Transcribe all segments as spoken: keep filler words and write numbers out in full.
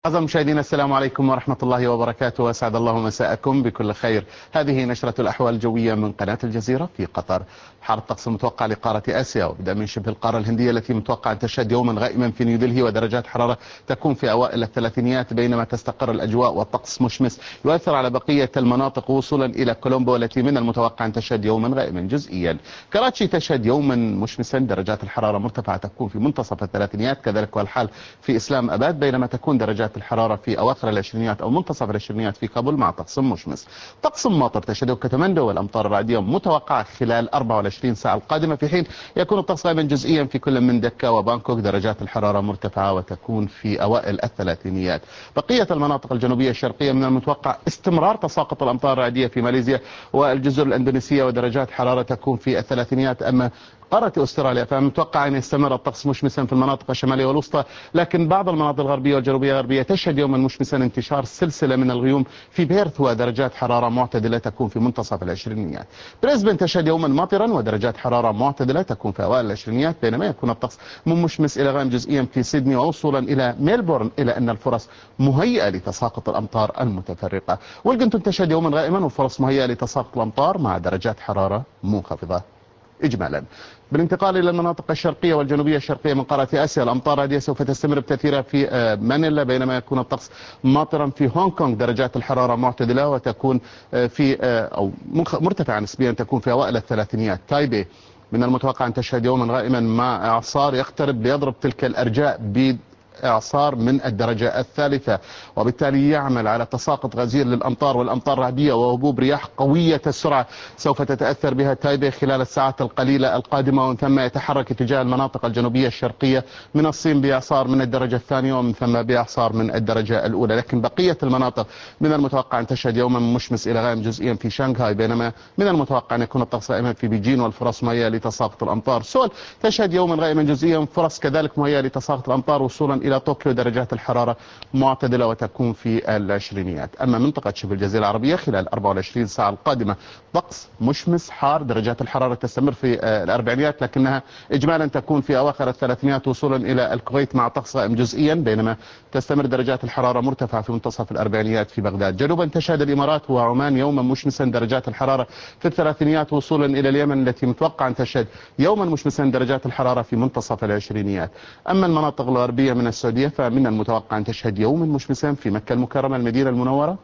أعزائي المشاهدين، السلام عليكم ورحمة الله وبركاته، وأسعد الله مساءكم بكل خير. هذه نشرة الأحوال الجوية من قناة الجزيرة في قطر. حار الطقس المتوقع لقارة آسيا وبدأ من شبه القارة الهندية التي متوقع أن تشهد يوما غائما في نيودلهي ودرجات حرارة تكون في أوائل الثلاثينيات، بينما تستقر الأجواء والطقس مشمس يؤثر على بقية المناطق وصولا إلى كولومبو التي من المتوقع أن تشهد يوما غائما جزئيا. كراتشي تشهد يوما مشمسا، درجات الحرارة مرتفعة تكون في منتصف الثلاثينيات، كذلك والحال في إسلام أباد، بينما تكون درجات الحرارة في أواخر العشرينيات أو منتصف العشرينيات في كابول مع طقس مشمس. طقس ماطر تشهده كتمندو، والأمطار الرعدية متوقعة خلال أربع وعشرين ساعة القادمة، في حين يكون الطقس غائما جزئيا في كل من دكا وبانكوك، درجات الحرارة مرتفعة وتكون في أوائل الثلاثينيات. بقية المناطق الجنوبية الشرقية من المتوقع استمرار تساقط الأمطار الرعدية في ماليزيا والجزر الأندونيسية، ودرجات حرارة تكون في الثلاثينيات. أما قارة أستراليا فمتوقع أن يستمر الطقس مشمسا في المناطق الشمالية والوسطى، لكن بعض المناطق الغربية والجنوبية الغربية تشهد يوما مشمسا انتشار سلسلة من الغيوم في بيرث، ودرجات حرارة معتدلة تكون في منتصف العشرينيات. بريسبن تشهد يوما ماطرا ودرجات حرارة معتدلة تكون في أوائل العشرينيات، بينما يكون الطقس من مشمس إلى غائم جزئيا في سيدني، ووصولا إلى ميلبورن، إلى أن الفرص مهيئة لتساقط الأمطار المتفرقة. والجنتون تشهد يوما غائما وفرص مهيئة لتساقط الأمطار مع درجات حرارة منخفضة. إجمالا، بالانتقال إلى المناطق الشرقية والجنوبية الشرقية من قارة آسيا، الأمطار هذه سوف تستمر بتأثيرها في مانيلا، بينما يكون الطقس ماطرا في هونغ كونغ، درجات الحرارة معتدلة وتكون في أو مرتفعة نسبيا، تكون في أوائل الثلاثينيات. تايبي من المتوقع أن تشهد يوما غائما مع إعصار يقترب ليضرب تلك الأرجاء ب إعصار من الدرجة الثالثة، وبالتالي يعمل على تساقط غزير للأمطار والأمطار الرعدية وهبوب رياح قوية السرعة سوف تتأثر بها تايبي خلال الساعات القليلة القادمة، ومن ثم يتحرك اتجاه المناطق الجنوبية الشرقية من الصين بإعصار من الدرجة الثانية، ومن ثم بإعصار من الدرجة الأولى. لكن بقية المناطق من المتوقع أن تشهد يوما مشمس إلى غائم جزئيا في شنغهاي، بينما من المتوقع أن يكون الطقس غائما في بيجين والفرص مهيئة لتساقط الأمطار. سول تشهد يوما غائما جزئيا، فرص كذلك مهيئة لتساقط الأمطار وصولا إلى طوكيو، درجات الحرارة معتدلة وتكون في العشرينيات. أما منطقة شبه الجزيرة العربية خلال أربع وعشرين ساعة القادمة طقس مشمس حار، درجات الحرارة تستمر في الأربعينيات، لكنها إجمالا تكون في أواخر الثلاثينيات وصولا إلى الكويت مع طقس غائم جزئيا، بينما تستمر درجات الحرارة مرتفعة في منتصف الأربعينيات في بغداد. جنوبا تشهد الإمارات وعمان يوما مشمسا، درجات الحرارة في الثلاثينيات وصولا إلى اليمن التي متوقع أن تشهد يوما مشمسا، درجات الحرارة في منتصف العشرينيات. أما المناطق الغربية من السعودية فمن المتوقع أن تشهد يوما مشمسا في مكة المكرمة المدينة المنورة،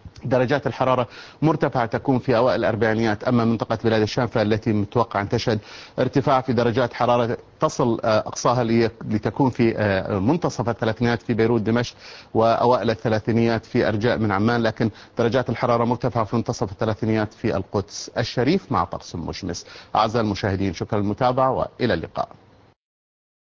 درجات الحرارة مرتفعة تكون في أوائل الأربعينيات. أما منطقة بلاد الشام فالتي متوقع أن تشهد ارتفاع في درجات حرارة تصل أقصاها لتكون في منتصف الثلاثينيات في بيروت دمشق، وأوائل الثلاثينيات في أرجاء من عمان، لكن درجات الحرارة مرتفعة في منتصف الثلاثينيات في القدس الشريف مع طقس مشمس. أعزائي المشاهدين، شكرا للمتابعة وإلى اللقاء.